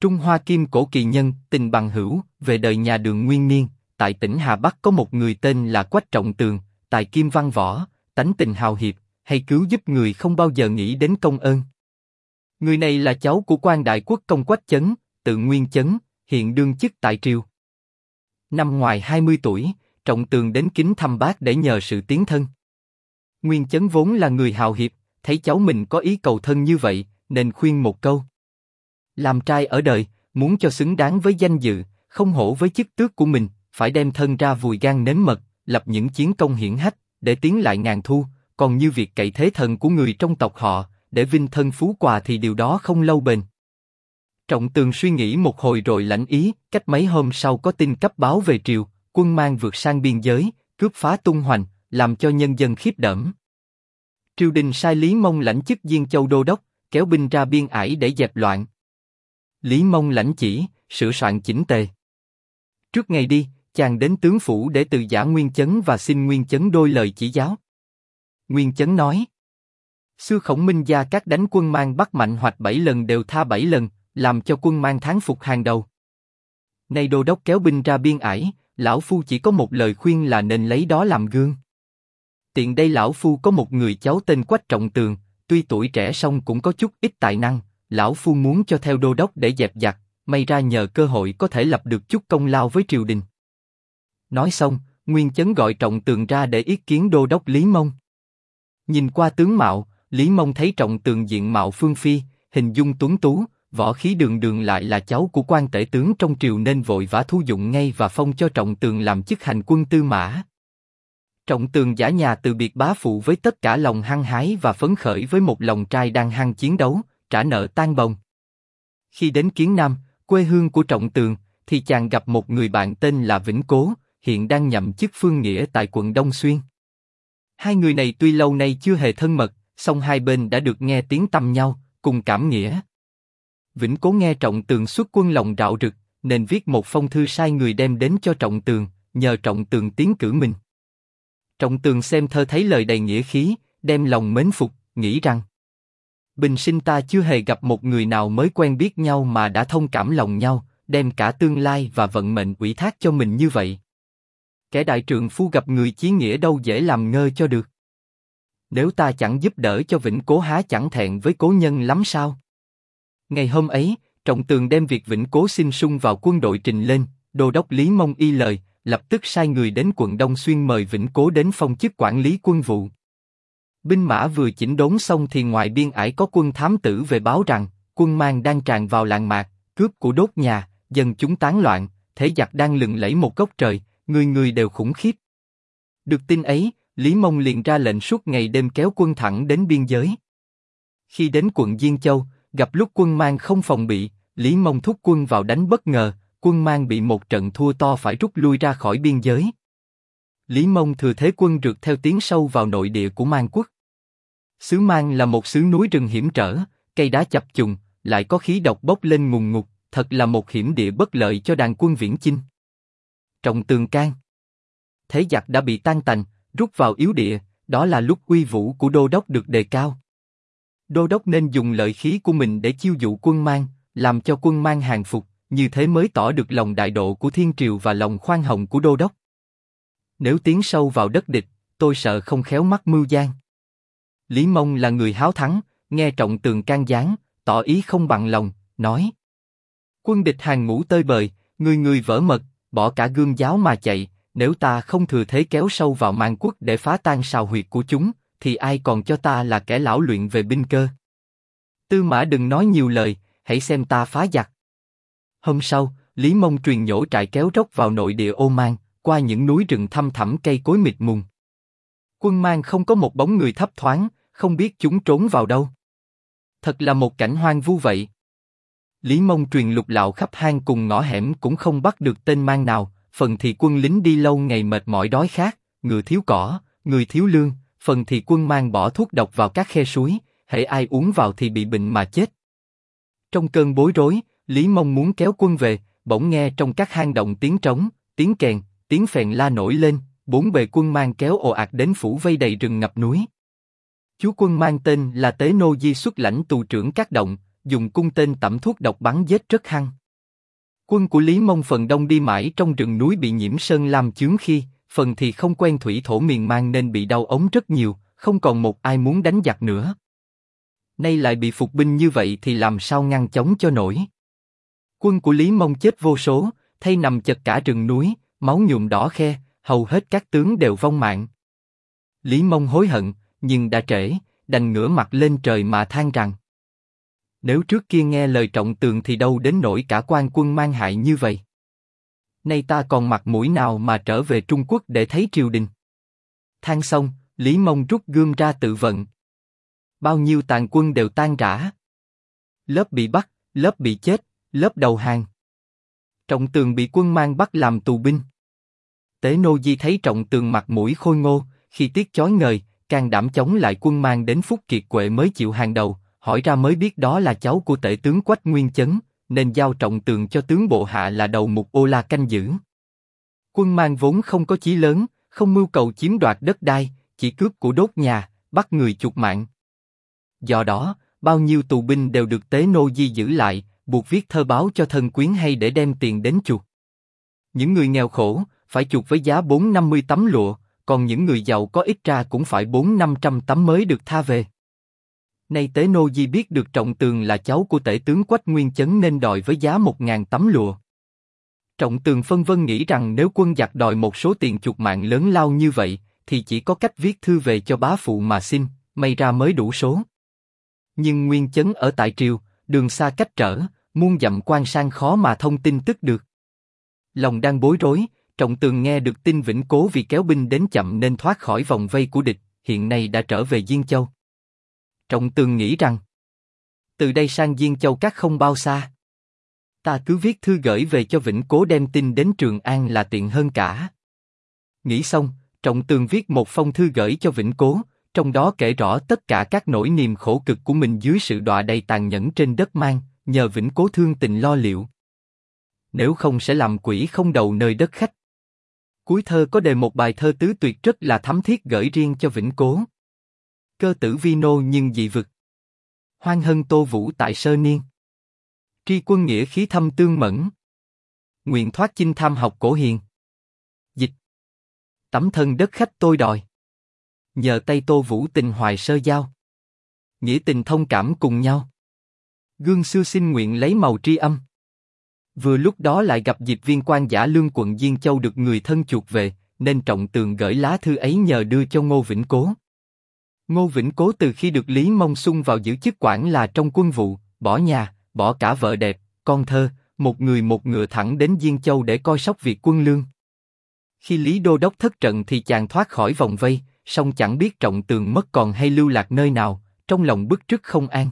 Trung Hoa Kim Cổ kỳ nhân, tình bằng hữu, về đời nhà Đường Nguyên Niên, tại tỉnh Hà Bắc có một người tên là Quách Trọng Tường, tài kim văn võ, tánh tình hào hiệp, hay cứu giúp người không bao giờ nghĩ đến công ơn. Người này là cháu của quan đại quốc công Quách Chấn, tự Nguyên Chấn, hiện đương chức tại triều. Năm ngoài 20 tuổi, Trọng Tường đến kính thăm bác để nhờ sự tiến thân. Nguyên Chấn vốn là người hào hiệp, thấy cháu mình có ý cầu thân như vậy, nên khuyên một câu. Làm trai ở đời, muốn cho xứng đáng với danh dự, không hổ với chức tước của mình, phải đem thân ra vùi gan nếm mật, lập những chiến công hiển hách, để tiến lại ngàn thu, còn như việc cậy thế thần của người trong tộc họ, để vinh thân phú quà thì điều đó không lâu bền. Trọng Tường suy nghĩ một hồi rồi lãnh ý, cách mấy hôm sau có tin cấp báo về triều, quân Mang vượt sang biên giới, cướp phá tung hoành, làm cho nhân dân khiếp đảm. Triều đình sai Lý Mông lãnh chức Diên Châu đô đốc, kéo binh ra biên ải để dẹp loạn. Lý Mông lãnh chỉ, sửa soạn chỉnh tề. Trước ngày đi, chàng đến tướng phủ để từ giả Nguyên Chấn và xin Nguyên Chấn đôi lời chỉ giáo. Nguyên Chấn nói: xưa Khổng Minh Gia các đánh quân Mang bắt mạnh hoạch 7 lần đều tha 7 lần, làm cho quân Mang thắng phục hàng đầu. Nay đô đốc kéo binh ra biên ải, lão phu chỉ có một lời khuyên là nên lấy đó làm gương. Tiện đây lão phu có một người cháu tên Quách Trọng Tường, tuy tuổi trẻ song cũng có chút ít tài năng, lão phu muốn cho theo đô đốc để dẹp giặc, may ra nhờ cơ hội có thể lập được chút công lao với triều đình. Nói xong, Nguyên Chấn gọi Trọng Tường ra để yết kiến đô đốc Lý Mông. Nhìn qua tướng mạo, Lý Mông thấy Trọng Tường diện mạo phương phi, hình dung tuấn tú, võ khí đường đường lại là cháu của quan tể tướng trong triều nên vội vã thu dụng ngay và phong cho Trọng Tường làm chức hành quân tư mã. Trọng Tường giả nhà từ biệt bá phụ với tất cả lòng hăng hái và phấn khởi với một lòng trai đang hăng chiến đấu, trả nợ tan bồng. Khi đến Kiến Nam, quê hương của Trọng Tường, thì chàng gặp một người bạn tên là Vĩnh Cố, hiện đang nhậm chức phương nghĩa tại quận Đông Xuyên. Hai người này tuy lâu nay chưa hề thân mật, song hai bên đã được nghe tiếng tăm nhau, cùng cảm nghĩa. Vĩnh Cố nghe Trọng Tường xuất quân lòng rạo rực, nên viết một phong thư sai người đem đến cho Trọng Tường, nhờ Trọng Tường tiến cử mình. Trọng Tường xem thơ thấy lời đầy nghĩa khí, đem lòng mến phục, nghĩ rằng bình sinh ta chưa hề gặp một người nào mới quen biết nhau mà đã thông cảm lòng nhau, đem cả tương lai và vận mệnh ủy thác cho mình như vậy. Kẻ đại trượng phu gặp người chí nghĩa đâu dễ làm ngơ cho được. Nếu ta chẳng giúp đỡ cho Vĩnh Cố há chẳng thẹn với cố nhân lắm sao? Ngày hôm ấy, Trọng Tường đem việc Vĩnh Cố xin sung vào quân đội trình lên, đô đốc Lý Mông y lời, lập tức sai người đến quận Đông Xuyên mời Vĩnh Cố đến phong chức quản lý quân vụ. Binh mã vừa chỉnh đốn xong thì ngoài biên ải có quân thám tử về báo rằng quân Mang đang tràn vào làng mạc, cướp của đốt nhà, dân chúng tán loạn, thế giặc đang lừng lẫy một góc trời, người người đều khủng khiếp. Được tin ấy, Lý Mông liền ra lệnh suốt ngày đêm kéo quân thẳng đến biên giới. Khi đến quận Diên Châu, gặp lúc quân Mang không phòng bị, Lý Mông thúc quân vào đánh bất ngờ, quân Mang bị một trận thua to phải rút lui ra khỏi biên giới. Lý Mông thừa thế quân rượt theo tiến sâu vào nội địa của Mang quốc. Xứ Mang là một xứ núi rừng hiểm trở, cây đá chập trùng, lại có khí độc bốc lên ngùn ngụt, thật là một hiểm địa bất lợi cho đàn quân viễn chinh. Trọng Tường can. Thế giặc đã bị tan tành, rút vào yếu địa, đó là lúc uy vũ của đô đốc được đề cao. Đô đốc nên dùng lợi khí của mình để chiêu dụ quân Mang, làm cho quân Mang hàng phục, như thế mới tỏ được lòng đại độ của thiên triều và lòng khoan hồng của đô đốc. Nếu tiến sâu vào đất địch, tôi sợ không khéo mắc mưu gian. Lý Mông là người háo thắng, nghe Trọng Tường can gián, tỏ ý không bằng lòng, nói: quân địch hàng ngũ tơi bời, người người vỡ mật, bỏ cả gương giáo mà chạy. Nếu ta không thừa thế kéo sâu vào Mang quốc để phá tan sào huyệt của chúng, thì ai còn cho ta là kẻ lão luyện về binh cơ? Tư mã đừng nói nhiều lời, hãy xem ta phá giặc. Hôm sau, Lý Mông truyền nhổ trại kéo rốc vào nội địa Ô Mang, qua những núi rừng thăm thẳm cây cối mịt mùng. Quân Mang không có một bóng người thấp thoáng, không biết chúng trốn vào đâu. Thật là một cảnh hoang vu vậy. Lý Mông truyền lục lạo khắp hang cùng ngõ hẻm cũng không bắt được tên Mang nào. Phần thì quân lính đi lâu ngày mệt mỏi đói khát, ngựa thiếu cỏ, người thiếu lương, phần thì quân Mang bỏ thuốc độc vào các khe suối, hễ ai uống vào thì bị bệnh mà chết. Trong cơn bối rối, Lý Mông muốn kéo quân về, bỗng nghe trong các hang động tiếng trống, tiếng kèn, tiếng phèn la nổi lên, bốn bề quân Mang kéo ồ ạt đến phủ vây đầy rừng ngập núi. Chúa quân Mang tên là Tế Nô Di xuất lãnh tù trưởng các động, dùng cung tên tẩm thuốc độc bắn giết rất hăng. Quân của Lý Mông phần đông đi mãi trong rừng núi bị nhiễm sơn lam chướng khi, phần thì không quen thủy thổ miền mang nên bị đau ống rất nhiều, không còn một ai muốn đánh giặc nữa. Nay lại bị phục binh như vậy thì làm sao ngăn chống cho nổi. Quân của Lý Mông chết vô số, thay nằm chật cả rừng núi, máu nhuộm đỏ khe, hầu hết các tướng đều vong mạng. Lý Mông hối hận, nhưng đã trễ, đành ngửa mặt lên trời mà than rằng: nếu trước kia nghe lời Trọng Tường thì đâu đến nỗi cả quan quân mang hại như vậy. Nay ta còn mặt mũi nào mà trở về Trung Quốc để thấy triều đình. Than xong, Lý Mông rút gươm ra tự vận. Bao nhiêu tàn quân đều tan rã. Lớp bị bắt, lớp bị chết, lớp đầu hàng. Trọng Tường bị quân mang bắt làm tù binh. Tế Nô Di thấy Trọng Tường mặt mũi khôi ngô, khi tiết chói ngời, can đảm chống lại quân mang đến Phúc Kiệt Quệ mới chịu hàng đầu, hỏi ra mới biết đó là cháu của tể tướng Quách Nguyên Chấn, nên giao Trọng Tường cho tướng bộ hạ là đầu mục Ô La canh giữ. Quân mang vốn không có chí lớn, không mưu cầu chiếm đoạt đất đai, chỉ cướp của đốt nhà, bắt người chuộc mạng. Do đó, bao nhiêu tù binh đều được Tế Nô Di giữ lại, buộc viết thơ báo cho thân quyến hay để đem tiền đến chuộc. Những người nghèo khổ, phải chuộc với giá 4-50 tấm lụa, còn những người giàu có ít ra cũng phải 400-500 tấm mới được tha về. Nay Tế Nô Di biết được Trọng Tường là cháu của tể tướng Quách Nguyên Chấn nên đòi với giá 1000 tấm lụa. Trọng Tường phân vân nghĩ rằng nếu quân giặc đòi một số tiền chuộc mạng lớn lao như vậy, thì chỉ có cách viết thư về cho bá phụ mà xin, may ra mới đủ số. Nhưng Nguyên Chấn ở tại triều, đường xa cách trở, muôn dặm quan sang khó mà thông tin tức được. Lòng đang bối rối, Trọng Tường nghe được tin Vĩnh Cố vì kéo binh đến chậm nên thoát khỏi vòng vây của địch, hiện nay đã trở về Diên Châu. Trọng Tường nghĩ rằng, từ đây sang Diên Châu các không bao xa. Ta cứ viết thư gửi về cho Vĩnh Cố đem tin đến Trường An là tiện hơn cả. Nghĩ xong, Trọng Tường viết một phong thư gửi cho Vĩnh Cố, trong đó kể rõ tất cả các nỗi niềm khổ cực của mình dưới sự đọa đầy tàn nhẫn trên đất Mang, nhờ Vĩnh Cố thương tình lo liệu. Nếu không sẽ làm quỷ không đầu nơi đất khách. Cuối thơ có đề một bài thơ tứ tuyệt rất là thắm thiết gửi riêng cho Vĩnh Cố. Cơ tử vi nô nhưng dị vực. Hoan hân Tô Vũ tại Sơ Niên. Tri quân nghĩa khí thâm tương mẫn. Nguyện thoát chinh tham học cổ hiền. Dịch. Tấm thân đất khách tôi đòi. Nhờ tay Tô Vũ tình hoài sơ giao. Nghĩa tình thông cảm cùng nhau. Gương xưa xin nguyện lấy màu tri âm. Vừa lúc đó lại gặp dịp viên quan Giả Lương quận Diên Châu được người thân chuộc về, nên Trọng Tường gửi lá thư ấy nhờ đưa cho Ngô Vĩnh Cố. Ngô Vĩnh Cố từ khi được Lý Mông xung vào giữ chức quản là trong quân vụ, bỏ nhà, bỏ cả vợ đẹp, con thơ, một người một ngựa thẳng đến Diên Châu để coi sóc việc quân lương. Khi Lý Đô Đốc thất trận thì chàng thoát khỏi vòng vây, song chẳng biết Trọng Tường mất còn hay lưu lạc nơi nào, trong lòng bức trức không an.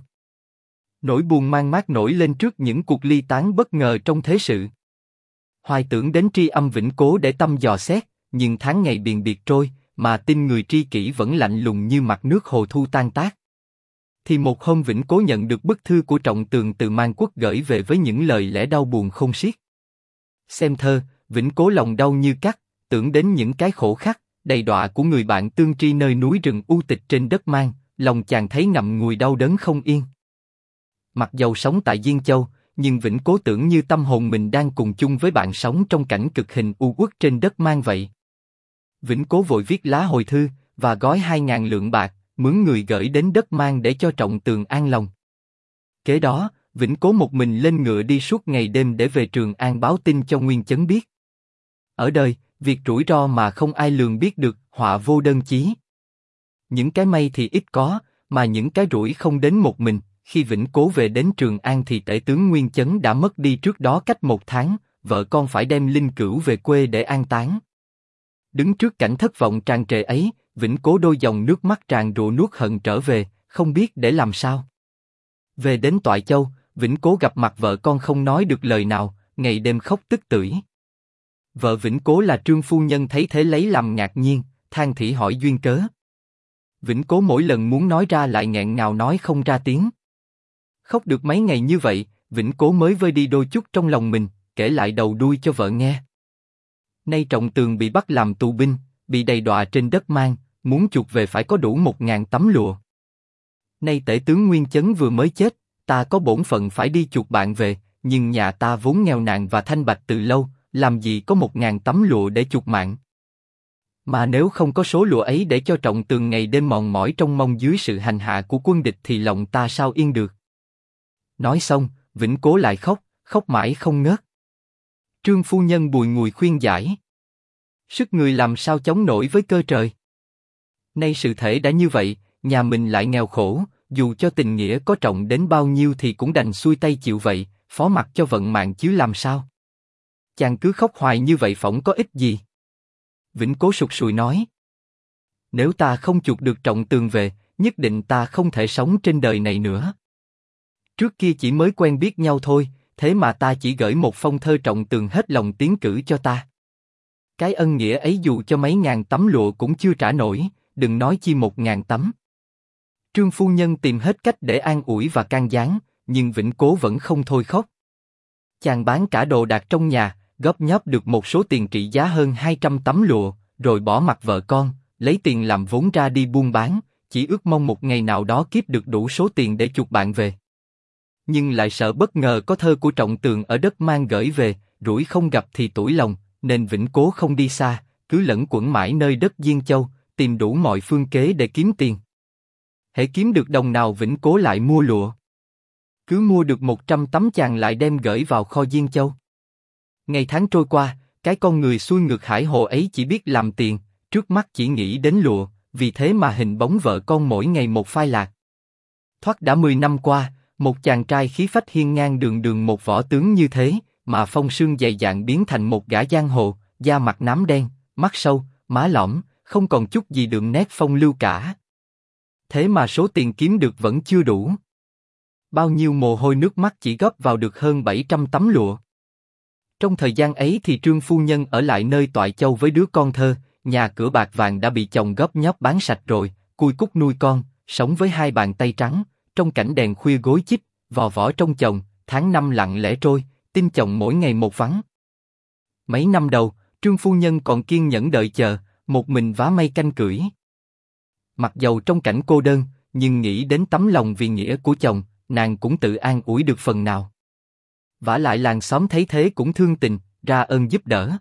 Nỗi buồn mang mát nổi lên trước những cuộc ly tán bất ngờ trong thế sự. Hoài tưởng đến tri âm Vĩnh Cố để tâm dò xét, nhưng tháng ngày biền biệt trôi, mà tin người tri kỷ vẫn lạnh lùng như mặt nước hồ thu tan tác. Thì một hôm Vĩnh Cố nhận được bức thư của Trọng Tường từ Man Quốc gửi về với những lời lẽ đau buồn không xiết. Xem thơ, Vĩnh Cố lòng đau như cắt, tưởng đến những cái khổ khắc, đầy đọa của người bạn tương tri nơi núi rừng u tịch trên đất Man, lòng chàng thấy ngậm ngùi đau đớn không yên. Mặc dầu sống tại Diên Châu, nhưng Vĩnh Cố tưởng như tâm hồn mình đang cùng chung với bạn sống trong cảnh cực hình u uất trên đất Man vậy. Vĩnh Cố vội viết lá hồi thư và gói 2000 lượng bạc, mướn người gửi đến đất Man để cho Trọng Tường an lòng. Kế đó, Vĩnh Cố một mình lên ngựa đi suốt ngày đêm để về Trường An báo tin cho Nguyên Chấn biết. Ở đời, việc rủi ro mà không ai lường biết được, họa vô đơn chí. Những cái may thì ít có, mà những cái rủi không đến một mình. Khi Vĩnh Cố về đến Trường An thì tể tướng Nguyên Chấn đã mất đi trước đó cách 1 tháng, vợ con phải đem linh cữu về quê để an táng. Đứng trước cảnh thất vọng tràn trề ấy, Vĩnh Cố đôi dòng nước mắt tràn rụa nuốt hận trở về, không biết để làm sao. Về đến Toại Châu, Vĩnh Cố gặp mặt vợ con không nói được lời nào, ngày đêm khóc tức tưởi. Vợ Vĩnh Cố là Trương phu nhân thấy thế lấy làm ngạc nhiên, than thỉ hỏi duyên cớ. Vĩnh Cố mỗi lần muốn nói ra lại nghẹn ngào nói không ra tiếng. Khóc được mấy ngày như vậy, Vĩnh Cố mới vơi đi đôi chút trong lòng mình, kể lại đầu đuôi cho vợ nghe. Nay Trọng Tường bị bắt làm tù binh, bị đầy đọa trên đất Man, muốn chuộc về phải có đủ 1000 tấm lụa. Nay tể tướng Nguyên Chấn vừa mới chết, ta có bổn phận phải đi chuộc bạn về, nhưng nhà ta vốn nghèo nàn và thanh bạch từ lâu, làm gì có 1.000 tấm lụa để chuộc mạng. Mà nếu không có số lụa ấy để cho Trọng Tường ngày đêm mòn mỏi trông mong dưới sự hành hạ của quân địch thì lòng ta sao yên được. Nói xong, Vĩnh Cố lại khóc, khóc mãi không ngớt. Trương phu nhân bùi ngùi khuyên giải. Sức người làm sao chống nổi với cơ trời. Nay sự thể đã như vậy, nhà mình lại nghèo khổ, dù cho tình nghĩa có trọng đến bao nhiêu thì cũng đành xuôi tay chịu vậy, phó mặc cho vận mạng chứ làm sao. Chàng cứ khóc hoài như vậy phỏng có ích gì. Vĩnh Cố sụt sùi nói. Nếu ta không chuộc được Trọng Tường về, nhất định ta không thể sống trên đời này nữa. Trước kia chỉ mới quen biết nhau thôi, thế mà ta chỉ gửi một phong thơ Trọng Tường hết lòng tiến cử cho ta. Cái ân nghĩa ấy dù cho mấy ngàn tấm lụa cũng chưa trả nổi, đừng nói chi 1.000 tấm. Trương phu nhân tìm hết cách để an ủi và can gián, nhưng Vĩnh Cố vẫn không thôi khóc. Chàng bán cả đồ đạc trong nhà, góp nhóp được một số tiền trị giá hơn 200 tấm lụa, rồi bỏ mặc vợ con, lấy tiền làm vốn ra đi buôn bán, chỉ ước mong một ngày nào đó kiếp được đủ số tiền để chuộc bạn về. Nhưng lại sợ bất ngờ có thơ của Trọng Tường ở đất mang gửi về, rủi không gặp thì tủi lòng, nên Vĩnh Cố không đi xa, cứ lẩn quẩn mãi nơi đất Diên Châu, tìm đủ mọi phương kế để kiếm tiền. Hễ kiếm được đồng nào Vĩnh Cố lại mua lụa. Cứ mua được 100 tấm chàng lại đem gửi vào kho Diên Châu. Ngày tháng trôi qua, cái con người xuôi ngược hải hồ ấy chỉ biết làm tiền, trước mắt chỉ nghĩ đến lụa, vì thế mà hình bóng vợ con mỗi ngày một phai lạc. Thoát đã 10 năm qua, một chàng trai khí phách hiên ngang đường đường một võ tướng như thế, mà phong sương dày dạn biến thành một gã giang hồ, da mặt nám đen, mắt sâu, má lõm, không còn chút gì đượm nét phong lưu cả. Thế mà số tiền kiếm được vẫn chưa đủ. Bao nhiêu mồ hôi nước mắt chỉ góp vào được hơn 700 tấm lụa. Trong thời gian ấy thì Trương phu nhân ở lại nơi Toại Châu với đứa con thơ, nhà cửa bạc vàng đã bị chồng góp nhóp bán sạch rồi, cui cút nuôi con, sống với hai bàn tay trắng, trong cảnh đèn khuya gối chích, vò võ trong chồng, tháng năm lặng lẽ trôi, tin chồng mỗi ngày một vắng. Mấy năm đầu, Trương phu nhân còn kiên nhẫn đợi chờ, một mình vá mây canh cưỡi. Mặc dầu trong cảnh cô đơn, nhưng nghĩ đến tấm lòng vì nghĩa của chồng, nàng cũng tự an ủi được phần nào. Vả lại làng xóm thấy thế cũng thương tình, ra ơn giúp đỡ.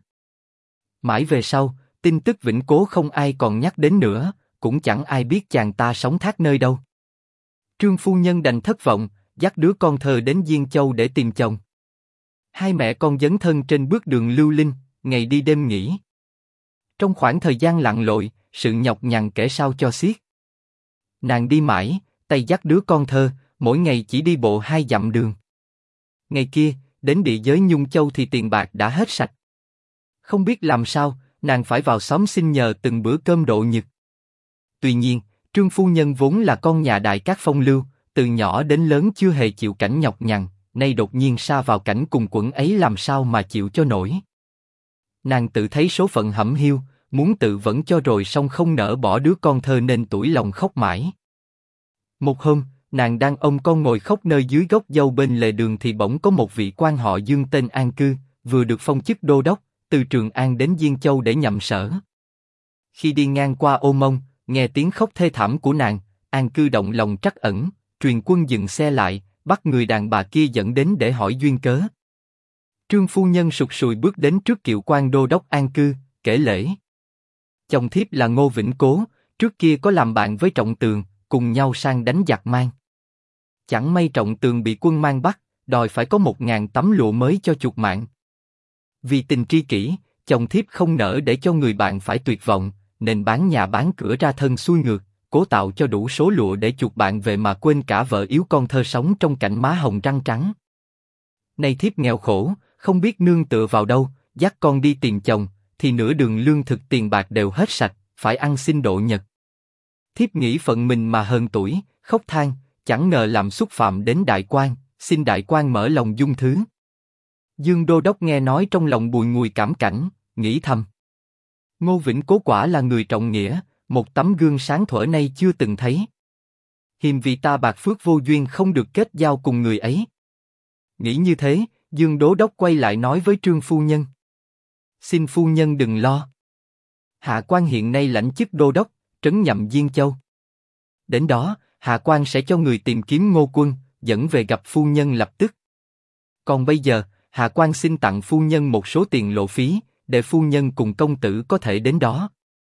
Mãi về sau, tin tức Vĩnh Cố không ai còn nhắc đến nữa, cũng chẳng ai biết chàng ta sống thác nơi đâu. Trương phu nhân đành thất vọng, dắt đứa con thơ đến Diên Châu để tìm chồng. Hai mẹ con dấn thân trên bước đường lưu linh, ngày đi đêm nghỉ. Trong khoảng thời gian lặn lội, sự nhọc nhằn kể sao cho xiết. Nàng đi mãi, tay dắt đứa con thơ, mỗi ngày chỉ đi bộ 2 dặm đường. Ngày kia, đến địa giới Nhung Châu thì tiền bạc đã hết sạch. Không biết làm sao, nàng phải vào xóm xin nhờ từng bữa cơm độ nhật. Tuy nhiên, Trương phu nhân vốn là con nhà đại cát phong lưu, từ nhỏ đến lớn chưa hề chịu cảnh nhọc nhằn, nay đột nhiên sa vào cảnh cùng quẫn ấy làm sao mà chịu cho nổi. Nàng tự thấy số phận hẩm hiu, muốn tự vẫn cho rồi song không nỡ bỏ đứa con thơ nên tủi lòng khóc mãi. Một hôm, nàng đang ôm con ngồi khóc nơi dưới gốc dâu bên lề đường thì bỗng có một vị quan họ Dương tên An Cư, vừa được phong chức đô đốc, từ Trường An đến Diên Châu để nhậm sở. Khi đi ngang qua Ô Mông, nghe tiếng khóc thê thảm của nàng, An Cư động lòng trắc ẩn, truyền quân dừng xe lại, bắt người đàn bà kia dẫn đến để hỏi duyên cớ. Trương phu nhân sụt sùi bước đến trước kiệu quan đô đốc An Cư, kể lễ. Chồng thiếp là Ngô Vĩnh Cố, trước kia có làm bạn với Trọng Tường, cùng nhau sang đánh giặc Mang. Chẳng may Trọng Tường bị quân Mang bắt, đòi phải có 1.000 tấm lụa mới cho chuộc mạng. Vì tình tri kỷ, chồng thiếp không nỡ để cho người bạn phải tuyệt vọng, nên bán nhà bán cửa ra thân xuôi ngược, cố tạo cho đủ số lụa để chuộc bạn về mà quên cả vợ yếu con thơ sống trong cảnh má hồng răng trắng. Nay thiếp nghèo khổ, không biết nương tựa vào đâu, dắt con đi tìm chồng, thì nửa đường lương thực tiền bạc đều hết sạch, phải ăn xin độ nhật. Thiếp nghĩ phận mình mà hờn tuổi, khóc than, chẳng ngờ làm xúc phạm đến đại quan, xin đại quan mở lòng dung thứ. Dương đô đốc nghe nói trong lòng bùi ngùi cảm cảnh, nghĩ thầm: Ngô Vĩnh Cố quả là người trọng nghĩa, một tấm gương sáng thuở nay chưa từng thấy. Hiềm vì ta bạc phước vô duyên không được kết giao cùng người ấy. Nghĩ như thế, Dương đô đốc quay lại nói với Trương phu nhân: Xin phu nhân đừng lo. Hạ quan hiện nay lãnh chức đô đốc, trấn nhậm Diên Châu. Đến đó, hạ quan sẽ cho người tìm kiếm Ngô Quân, dẫn về gặp phu nhân lập tức. Còn bây giờ, hạ quan xin tặng phu nhân một số tiền lộ phí, để phu nhân cùng công tử có thể đến đó.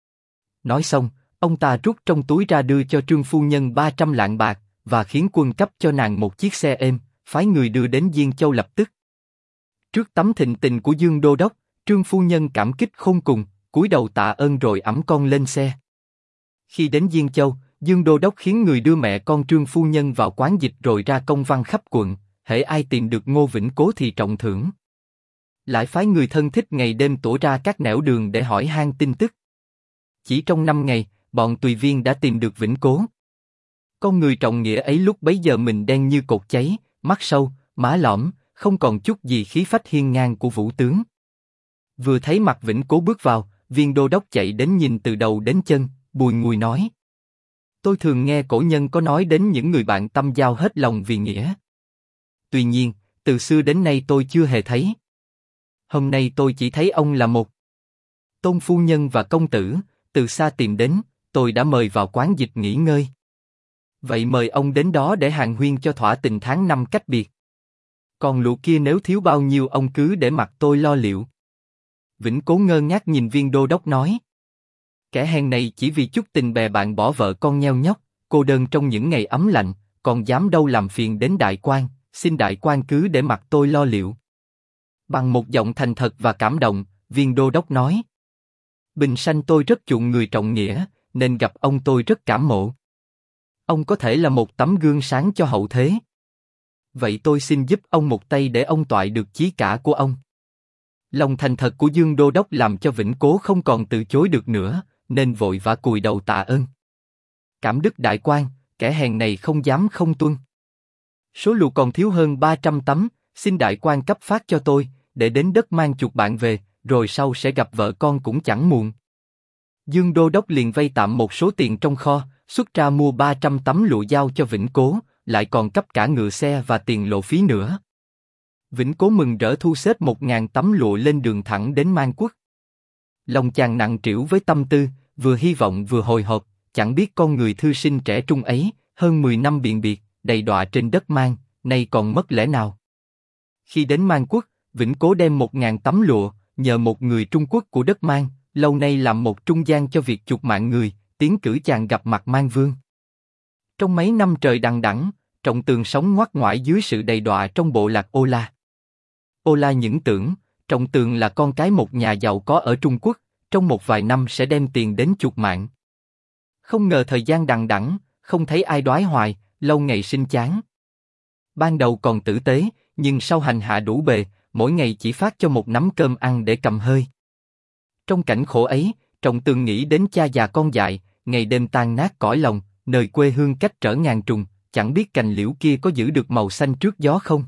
Nói xong, ông ta rút trong túi ra đưa cho Trương phu nhân 300 lạng bạc, và khiến quân cấp cho nàng một chiếc xe êm, phái người đưa đến Diên Châu lập tức. Trước tấm thịnh tình của Dương Đô Đốc, Trương phu nhân cảm kích khôn cùng, cúi đầu tạ ơn rồi ẵm con lên xe. Khi đến Diên Châu, Dương Đô Đốc khiến người đưa mẹ con Trương phu nhân vào quán dịch rồi ra công văn khắp quận, hễ ai tìm được Ngô Vĩnh Cố thì trọng thưởng. Lại phái người thân thích ngày đêm tủa ra các nẻo đường để hỏi han tin tức. Chỉ trong 5 ngày, bọn tùy viên đã tìm được Vĩnh Cố. Con người trọng nghĩa ấy lúc bấy giờ mình đen như cột cháy, mắt sâu, má lõm, không còn chút gì khí phách hiên ngang của vũ tướng. Vừa thấy mặt Vĩnh Cố bước vào, Viên Đô Đốc chạy đến nhìn từ đầu đến chân, bùi ngùi nói: tôi thường nghe cổ nhân có nói đến những người bạn tâm giao hết lòng vì nghĩa. Tuy nhiên, từ xưa đến nay tôi chưa hề thấy. Hôm nay tôi chỉ thấy ông là một tôn phu nhân và công tử, từ xa tìm đến, tôi đã mời vào quán dịch nghỉ ngơi. Vậy mời ông đến đó để hàn huyên cho thỏa tình tháng năm cách biệt. Còn lụa kia nếu thiếu bao nhiêu ông cứ để mặc tôi lo liệu. Vĩnh Cố ngơ ngác nhìn Viên Đô Đốc nói: kẻ hèn này chỉ vì chút tình bè bạn bỏ vợ con nheo nhóc, cô đơn trong những ngày ấm lạnh, còn dám đâu làm phiền đến đại quan, xin đại quan cứ để mặc tôi lo liệu. Bằng một giọng thành thật và cảm động, Viên Đô Đốc nói: bình sanh tôi rất chuộng người trọng nghĩa, nên gặp ông tôi rất cảm mộ. Ông có thể là một tấm gương sáng cho hậu thế. Vậy tôi xin giúp ông một tay để ông toại được chí cả của ông. Lòng thành thật của Dương Đô Đốc làm cho Vĩnh Cố không còn từ chối được nữa, nên vội vã cúi đầu tạ ơn. Cảm đức đại quan, kẻ hèn này không dám không tuân. Số lụa còn thiếu hơn 300 tấm, xin đại quan cấp phát cho tôi, để đến đất mang chuộc bạn về, rồi sau sẽ gặp vợ con cũng chẳng muộn. Dương Đô Đốc liền vay tạm một số tiền trong kho, xuất ra mua 300 tấm lụa giao cho Vĩnh Cố, lại còn cấp cả ngựa xe và tiền lộ phí nữa. Vĩnh Cố mừng rỡ thu xếp 1000 tấm lụa lên đường thẳng đến Mang Quốc. Lòng chàng nặng trĩu với tâm tư, vừa hy vọng vừa hồi hộp, chẳng biết con người thư sinh trẻ trung ấy, hơn 10 năm biện biệt, đầy đọa trên đất Mang, nay còn mất lẽ nào. Khi đến Mang Quốc, Vĩnh Cố đem 1000 tấm lụa, nhờ một người Trung Quốc của đất Mang, lâu nay làm một trung gian cho việc chuộc mạng người, tiến cử chàng gặp mặt Mang Vương. Trong mấy năm trời đằng đẵng, Trọng Tường sống ngoắt ngoải dưới sự đầy đọa trong bộ lạc Ô La. Ô La những tưởng Trọng Tường là con cái một nhà giàu có ở Trung Quốc, trong một vài năm sẽ đem tiền đến chuộc mạng. Không ngờ thời gian đằng đẵng, không thấy ai đoái hoài, lâu ngày sinh chán. Ban đầu còn tử tế, nhưng sau hành hạ đủ bề, mỗi ngày chỉ phát cho một nắm cơm ăn để cầm hơi. Trong cảnh khổ ấy, Trọng Tường nghĩ đến cha già con dại, ngày đêm tan nát cõi lòng, nơi quê hương cách trở ngàn trùng, chẳng biết cành liễu kia có giữ được màu xanh trước gió không.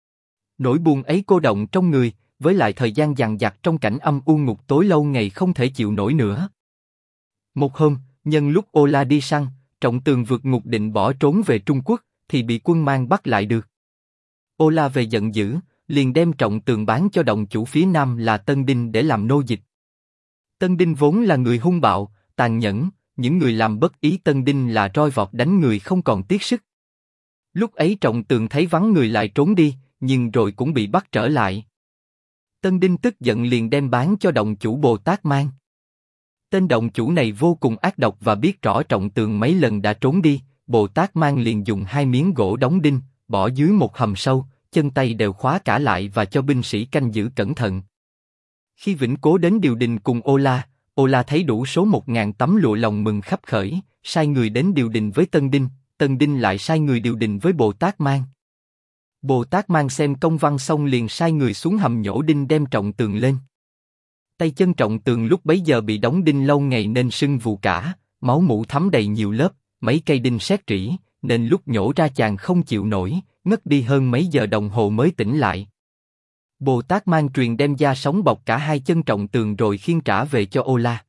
Nỗi buồn ấy cô động trong người, với lại thời gian dằng dặc trong cảnh âm u ngục tối lâu ngày không thể chịu nổi nữa. Một hôm, nhân lúc Ô La đi săn, Trọng Tường vượt ngục định bỏ trốn về Trung Quốc, thì bị quân Mang bắt lại được. Ô La về giận dữ, liền đem Trọng Tường bán cho đồng chủ phía Nam là Tân Đinh để làm nô dịch. Tân Đinh vốn là người hung bạo, tàn nhẫn, những người làm bất ý Tân Đinh là roi vọt đánh người không còn tiếc sức. Lúc ấy Trọng Tường thấy vắng người lại trốn đi, nhưng rồi cũng bị bắt trở lại. Tân Đinh tức giận liền đem bán cho đồng chủ Bồ Tát Mang. Tên đồng chủ này vô cùng ác độc và biết rõ Trọng Tường mấy lần đã trốn đi, Bồ Tát Mang liền dùng 2 miếng gỗ đóng đinh, bỏ dưới một hầm sâu, chân tay đều khóa cả lại và cho binh sĩ canh giữ cẩn thận. Khi Vĩnh Cố đến điều đình cùng Ô La thấy đủ số 1000 tấm lụa lòng mừng khắp khởi, sai người đến điều đình với Tân Đinh lại sai người điều đình với Bồ Tát Mang. Bồ Tát Mang xem công văn xong liền sai người xuống hầm nhổ đinh đem Trọng Tường lên. Tay chân Trọng Tường lúc bấy giờ bị đóng đinh lâu ngày nên sưng vù cả, máu mủ thấm đầy nhiều lớp, mấy cây đinh sét rỉ, nên lúc nhổ ra chàng không chịu nổi, ngất đi hơn mấy giờ đồng hồ mới tỉnh lại. Bồ Tát Mang truyền đem da sống bọc cả 2 chân Trọng Tường rồi khiêng trả về cho Ô La.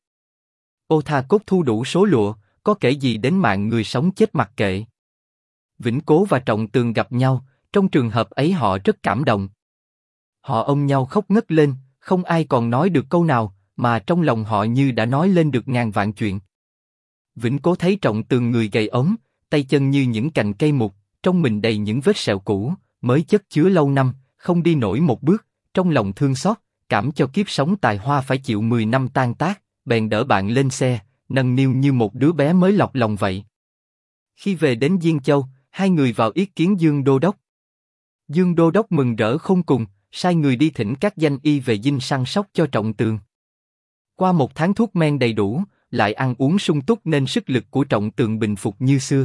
Ô Tha Cốt thu đủ số lụa, có kể gì đến mạng người sống chết mặc kệ. Vĩnh Cố và Trọng Tường gặp nhau, trong trường hợp ấy họ rất cảm động. Họ ôm nhau khóc ngất lên, không ai còn nói được câu nào, mà trong lòng họ như đã nói lên được ngàn vạn chuyện. Vĩnh Cố thấy Trọng Tường người gầy ốm, tay chân như những cành cây mục, trong mình đầy những vết sẹo cũ, mới chất chứa lâu năm, không đi nổi một bước, trong lòng thương xót, cảm cho kiếp sống tài hoa phải chịu 10 năm tan tác, bèn đỡ bạn lên xe, nâng niu như một đứa bé mới lọt lòng vậy. Khi về đến Diên Châu, hai người vào yết kiến Dương Đô Đốc. Dương Đô Đốc mừng rỡ khôn cùng, sai người đi thỉnh các danh y về dinh săn sóc cho Trọng Tường. Qua 1 tháng thuốc men đầy đủ, lại ăn uống sung túc nên sức lực của Trọng Tường bình phục như xưa.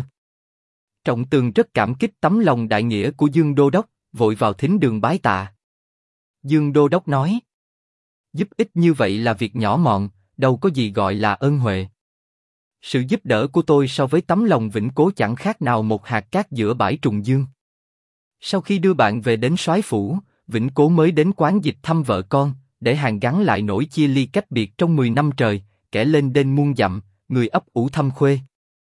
Trọng Tường rất cảm kích tấm lòng đại nghĩa của Dương Đô Đốc, vội vào thính đường bái tạ. Dương Đô Đốc nói: giúp ích như vậy là việc nhỏ mọn, đâu có gì gọi là ơn huệ. Sự giúp đỡ của tôi so với tấm lòng Vĩnh Cố chẳng khác nào một hạt cát giữa bãi trùng dương. Sau khi đưa bạn về đến soái phủ, Vĩnh Cố mới đến quán dịch thăm vợ con, để hàn gắn lại nỗi chia ly cách biệt trong 10 năm trời, kẻ lên đên muôn dặm, người ấp ủ thăm khuê.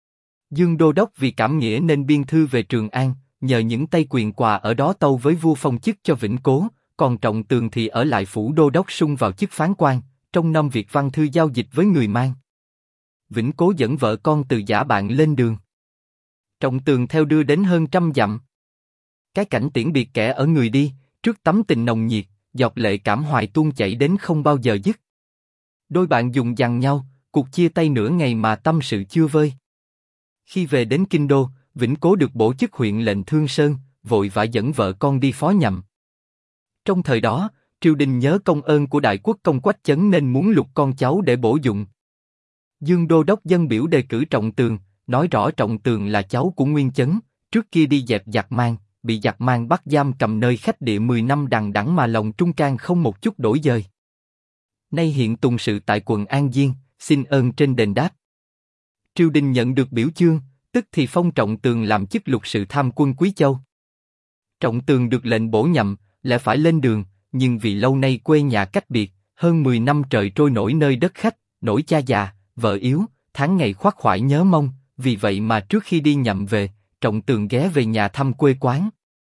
Dương Đô Đốc vì cảm nghĩa nên biên thư về Trường An, nhờ những tay quyền quà ở đó tâu với vua phong chức cho Vĩnh Cố, còn Trọng Tường thì ở lại phủ Đô Đốc sung vào chức phán quan, trong năm việc văn thư giao dịch với người mang. Vĩnh Cố dẫn vợ con từ Giả Bạn lên đường. Trọng Tường theo đưa đến hơn 100 dặm. Cái cảnh tiễn biệt kẻ ở người đi, trước tấm tình nồng nhiệt, giọt lệ cảm hoài tuôn chảy đến không bao giờ dứt. Đôi bạn dùng dằn nhau, cuộc chia tay nửa ngày mà tâm sự chưa vơi. Khi về đến Kinh Đô, Vĩnh Cố được bổ chức huyện lệnh Thương Sơn, vội vã dẫn vợ con đi phó nhậm. Trong thời đó, triều đình nhớ công ơn của đại quốc công Quách Chấn nên muốn lục con cháu để bổ dụng. Dương Đô Đốc dân biểu đề cử Trọng Tường, nói rõ Trọng Tường là cháu của Nguyên Chấn, trước kia đi dẹp giặc Mang, bị giặc Mang bắt giam cầm nơi khách địa 10 năm đằng đẵng mà lòng trung can không một chút đổi dời. Nay hiện tùng sự tại quận An Diên, xin ơn trên đền đáp. Triều đình nhận được biểu chương, tức thì phong Trọng Tường làm chức lục sự tham quân Quý Châu. Trọng Tường được lệnh bổ nhậm, lẽ phải lên đường, nhưng vì lâu nay quê nhà cách biệt, hơn 10 năm trời trôi nổi nơi đất khách, nỗi cha già, vợ yếu, tháng ngày khoác khoải nhớ mong, vì vậy mà trước khi đi nhậm về, Trọng Tường ghé về nhà thăm quê quán.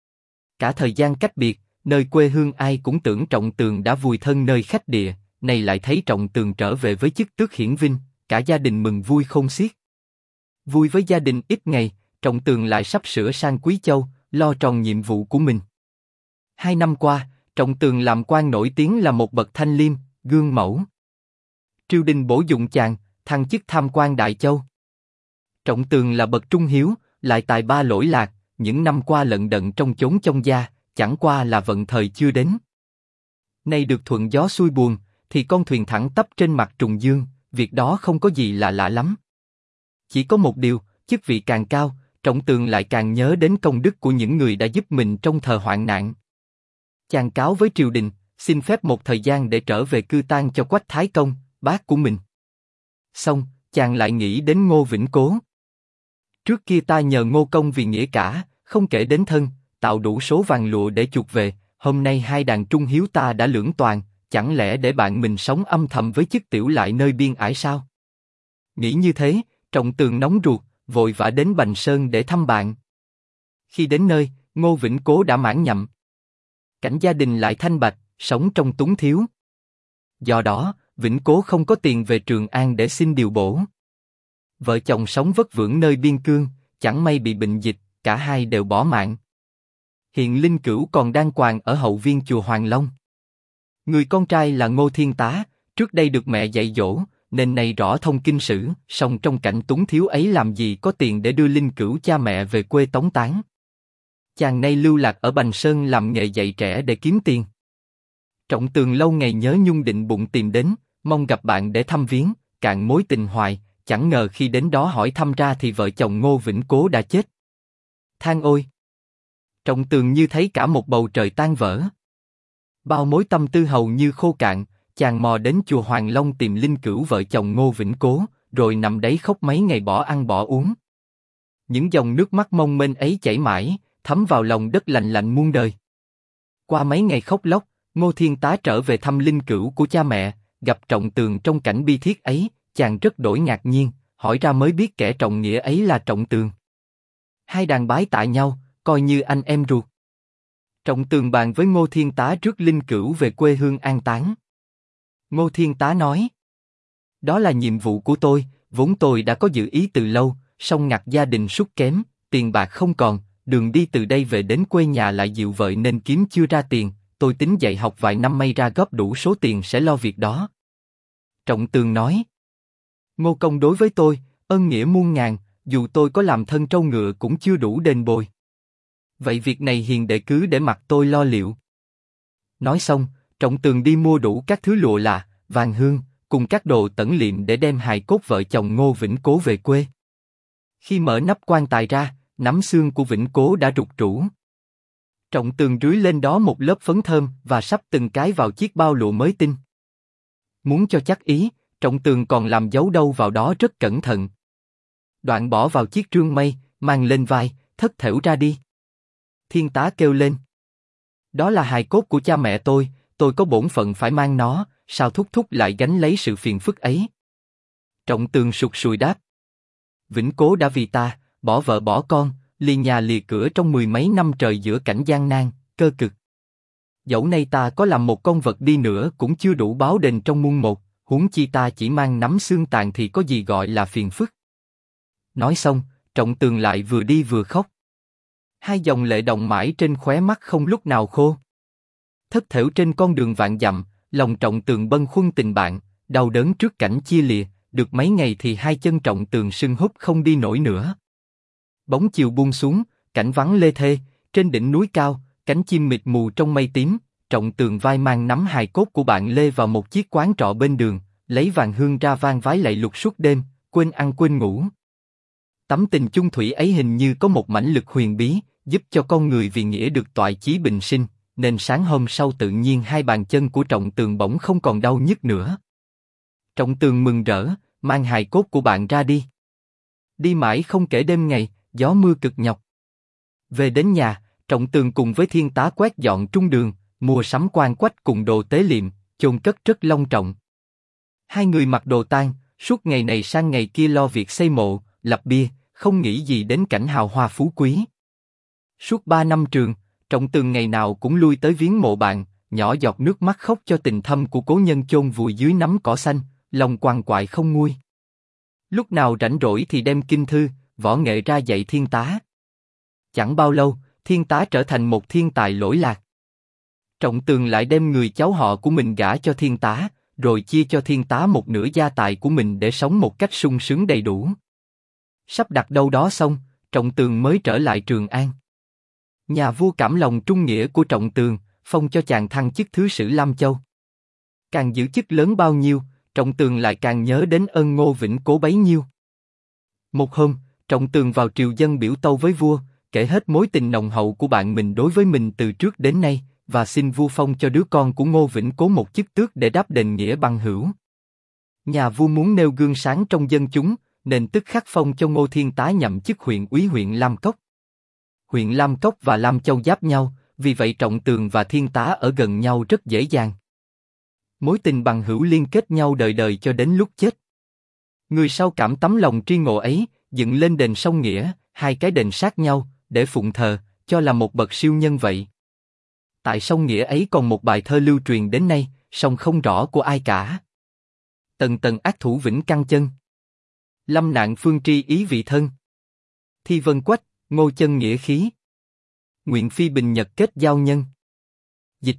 Cả thời gian cách biệt, nơi quê hương ai cũng tưởng Trọng Tường đã vùi thân nơi khách địa, nay lại thấy Trọng Tường trở về với chức tước hiển vinh, cả gia đình mừng vui khôn xiết. Vui với gia đình ít ngày, Trọng Tường lại sắp sửa sang Quý Châu, lo tròn nhiệm vụ của mình. 2 năm qua, Trọng Tường làm quan nổi tiếng là một bậc thanh liêm, gương mẫu. Triều đình bổ dụng chàng, thăng chức tham quan Đại Châu. Trọng Tường là bậc trung hiếu, lại tài ba lỗi lạc, những năm qua lận đận trong chốn trong gia, chẳng qua là vận thời chưa đến. Nay được thuận gió xuôi buồm, thì con thuyền thẳng tắp trên mặt trùng dương, việc đó không có gì là lạ lắm. Chỉ có một điều, chức vị càng cao, Trọng Tường lại càng nhớ đến công đức của những người đã giúp mình trong thời hoạn nạn. Chàng cáo với triều đình, xin phép một thời gian để trở về cư tang cho Quách Thái Công, bác của mình. Xong, chàng lại nghĩ đến Ngô Vĩnh Cố. Trước kia ta nhờ Ngô Công vì nghĩa cả, không kể đến thân, tạo đủ số vàng lụa để chuộc về, hôm nay hai đàn trung hiếu ta đã lưỡng toàn, chẳng lẽ để bạn mình sống âm thầm với chức tiểu lại nơi biên ải sao? Nghĩ như thế, Trọng Tường nóng ruột, vội vã đến Bành Sơn để thăm bạn. Khi đến nơi, Ngô Vĩnh Cố đã mãn nhậm. Cảnh gia đình lại thanh bạch, sống trong túng thiếu. Do đó, Vĩnh Cố không có tiền về Trường An để xin điều bổ. Vợ chồng sống vất vưởng nơi biên cương, chẳng may bị bệnh dịch, cả hai đều bỏ mạng. Hiện Linh Cửu còn đang quàng ở hậu viên chùa Hoàng Long. Người con trai là Ngô Thiên Tá, trước đây được mẹ dạy dỗ, nên nay rõ thông kinh sử, song trong cảnh túng thiếu ấy làm gì có tiền để đưa Linh Cửu cha mẹ về quê tống táng. Chàng nay lưu lạc ở Bành Sơn làm nghề dạy trẻ để kiếm tiền. Trọng Tường lâu ngày nhớ nhung định bụng tìm đến, mong gặp bạn để thăm viếng, cạn mối tình hoài, chẳng ngờ khi đến đó hỏi thăm ra thì vợ chồng Ngô Vĩnh Cố đã chết. Than ôi! Trọng Tường như thấy cả một bầu trời tan vỡ. Bao mối tâm tư hầu như khô cạn, chàng mò đến chùa Hoàng Long tìm Linh Cửu vợ chồng Ngô Vĩnh Cố, rồi nằm đấy khóc mấy ngày bỏ ăn bỏ uống. Những dòng nước mắt mong mênh ấy chảy mãi, thấm vào lòng đất lạnh lạnh muôn đời. Qua mấy ngày khóc lóc, Ngô Thiên Tá trở về thăm Linh Cửu của cha mẹ, gặp Trọng Tường trong cảnh bi thiết ấy, chàng rất đổi ngạc nhiên, hỏi ra mới biết kẻ trọng nghĩa ấy là Trọng Tường. Hai đàn bái tạ nhau, coi như anh em ruột. Trọng Tường bàn với Ngô Thiên Tá trước Linh Cửu về quê hương an táng. Ngô Thiên Tá nói: đó là nhiệm vụ của tôi, vốn tôi đã có dự ý từ lâu, song ngặt gia đình sút kém, tiền bạc không còn, đường đi từ đây về đến quê nhà lại dịu vợi nên kiếm chưa ra tiền, tôi tính dạy học vài năm may ra góp đủ số tiền sẽ lo việc đó. Trọng Tường nói. Ngô công đối với tôi, ân nghĩa muôn ngàn, dù tôi có làm thân trâu ngựa cũng chưa đủ đền bồi. Vậy việc này hiền đệ cứ để mặc tôi lo liệu. Nói xong, Trọng Tường đi mua đủ các thứ lụa là, vàng hương, cùng các đồ tẩn liệm để đem hài cốt vợ chồng Ngô Vĩnh Cố về quê. Khi mở nắp quan tài ra, nắm xương của Vĩnh Cố đã rục rũ. Trọng Tường rưới lên đó một lớp phấn thơm và sắp từng cái vào chiếc bao lụa mới tinh. Muốn cho chắc ý, Trọng Tường còn làm dấu đâu vào đó rất cẩn thận. Đoạn bỏ vào chiếc trương mây, mang lên vai, thất thểu ra đi. Thiên tá kêu lên. Đó là hài cốt của cha mẹ tôi có bổn phận phải mang nó, sao thúc thúc lại gánh lấy sự phiền phức ấy? Trọng Tường sụt sùi đáp. Vĩnh Cố đã vì ta, bỏ vợ bỏ con, lìa nhà lìa cửa trong 10 mấy năm trời giữa cảnh gian nan, cơ cực. Dẫu nay ta có làm một con vật đi nữa cũng chưa đủ báo đền trong muôn một, huống chi ta chỉ mang nắm xương tàn thì có gì gọi là phiền phức. Nói xong, Trọng Tường lại vừa đi vừa khóc. Hai dòng lệ đọng mãi trên khóe mắt không lúc nào khô. Thất thểu trên con đường vạn dặm, lòng Trọng Tường bâng khuâng tình bạn, đau đớn trước cảnh chia lìa, được mấy ngày thì hai chân Trọng Tường sưng húp không đi nổi nữa. Bóng chiều buông xuống, cảnh vắng lê thê, trên đỉnh núi cao, cánh chim mịt mù trong mây tím, Trọng Tường vai mang nắm hài cốt của bạn lê vào một chiếc quán trọ bên đường, lấy vàng hương ra vang vái lạy lục suốt đêm, quên ăn quên ngủ. Tấm tình chung thủy ấy hình như có một mãnh lực huyền bí, giúp cho con người vì nghĩa được toại chí bình sinh, nên sáng hôm sau tự nhiên hai bàn chân của Trọng Tường bỗng không còn đau nhức nữa. Trọng Tường mừng rỡ, mang hài cốt của bạn ra đi. Đi mãi không kể đêm ngày, gió mưa cực nhọc. Về đến nhà, Trọng Tường cùng với thiên tá quét dọn trung đường, mua sắm quan quách cùng đồ tế liệm, chôn cất rất long trọng. Hai người mặc đồ tang, suốt ngày này sang ngày kia lo việc xây mộ, lập bia, không nghĩ gì đến cảnh hào hoa phú quý. Suốt 3 năm trường, Trọng Tường ngày nào cũng lui tới viếng mộ bạn, nhỏ giọt nước mắt khóc cho tình thâm của cố nhân chôn vùi dưới nắm cỏ xanh, lòng quằn quại không nguôi. Lúc nào rảnh rỗi thì đem kinh thư, võ nghệ ra dạy thiên tá. Chẳng bao lâu, thiên tá trở thành một thiên tài lỗi lạc. Trọng Tường lại đem người cháu họ của mình gả cho thiên tá, rồi chia cho thiên tá một nửa gia tài của mình để sống một cách sung sướng đầy đủ. Sắp đặt đâu đó xong, Trọng Tường mới trở lại Trường An. Nhà vua cảm lòng trung nghĩa của Trọng Tường, phong cho chàng thăng chức thứ sử Lam Châu. Càng giữ chức lớn bao nhiêu, Trọng Tường lại càng nhớ đến ơn Ngô Vĩnh Cố bấy nhiêu. Một hôm, Trọng Tường vào triều dân biểu tâu với vua, kể hết mối tình nồng hậu của bạn mình đối với mình từ trước đến nay, và xin vua phong cho đứa con của Ngô Vĩnh Cố một chức tước để đáp đền nghĩa bằng hữu. Nhà vua muốn nêu gương sáng trong dân chúng, nên tức khắc phong cho Ngô Thiên Tá nhậm chức huyện úy huyện Lam Cốc. Huyện Lam Cốc và Lam Châu giáp nhau, vì vậy Trọng Tường và Thiên Tá ở gần nhau rất dễ dàng. Mối tình bằng hữu liên kết nhau đời đời cho đến lúc chết. Người sau cảm tấm lòng tri ngộ ấy, dựng lên đền sông Nghĩa, hai cái đền sát nhau, để phụng thờ, cho là một bậc siêu nhân vậy. Tại sông Nghĩa ấy còn một bài thơ lưu truyền đến nay, song không rõ của ai cả. Tần tần ác thủ vĩnh căn chân, lâm nạn phương tri ý vị thân. Thi vân quách, ngô chân nghĩa khí. Nguyện phi bình nhật kết giao nhân. Dịch.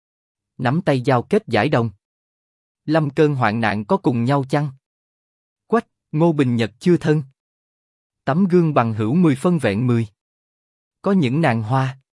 Nắm tay giao kết giải đồng. Lâm cơn hoạn nạn có cùng nhau chăng? Quách, Ngô bình nhật chưa thân. Tấm gương bằng hữu 10 phân vẹn 10. Có những nàng hoa.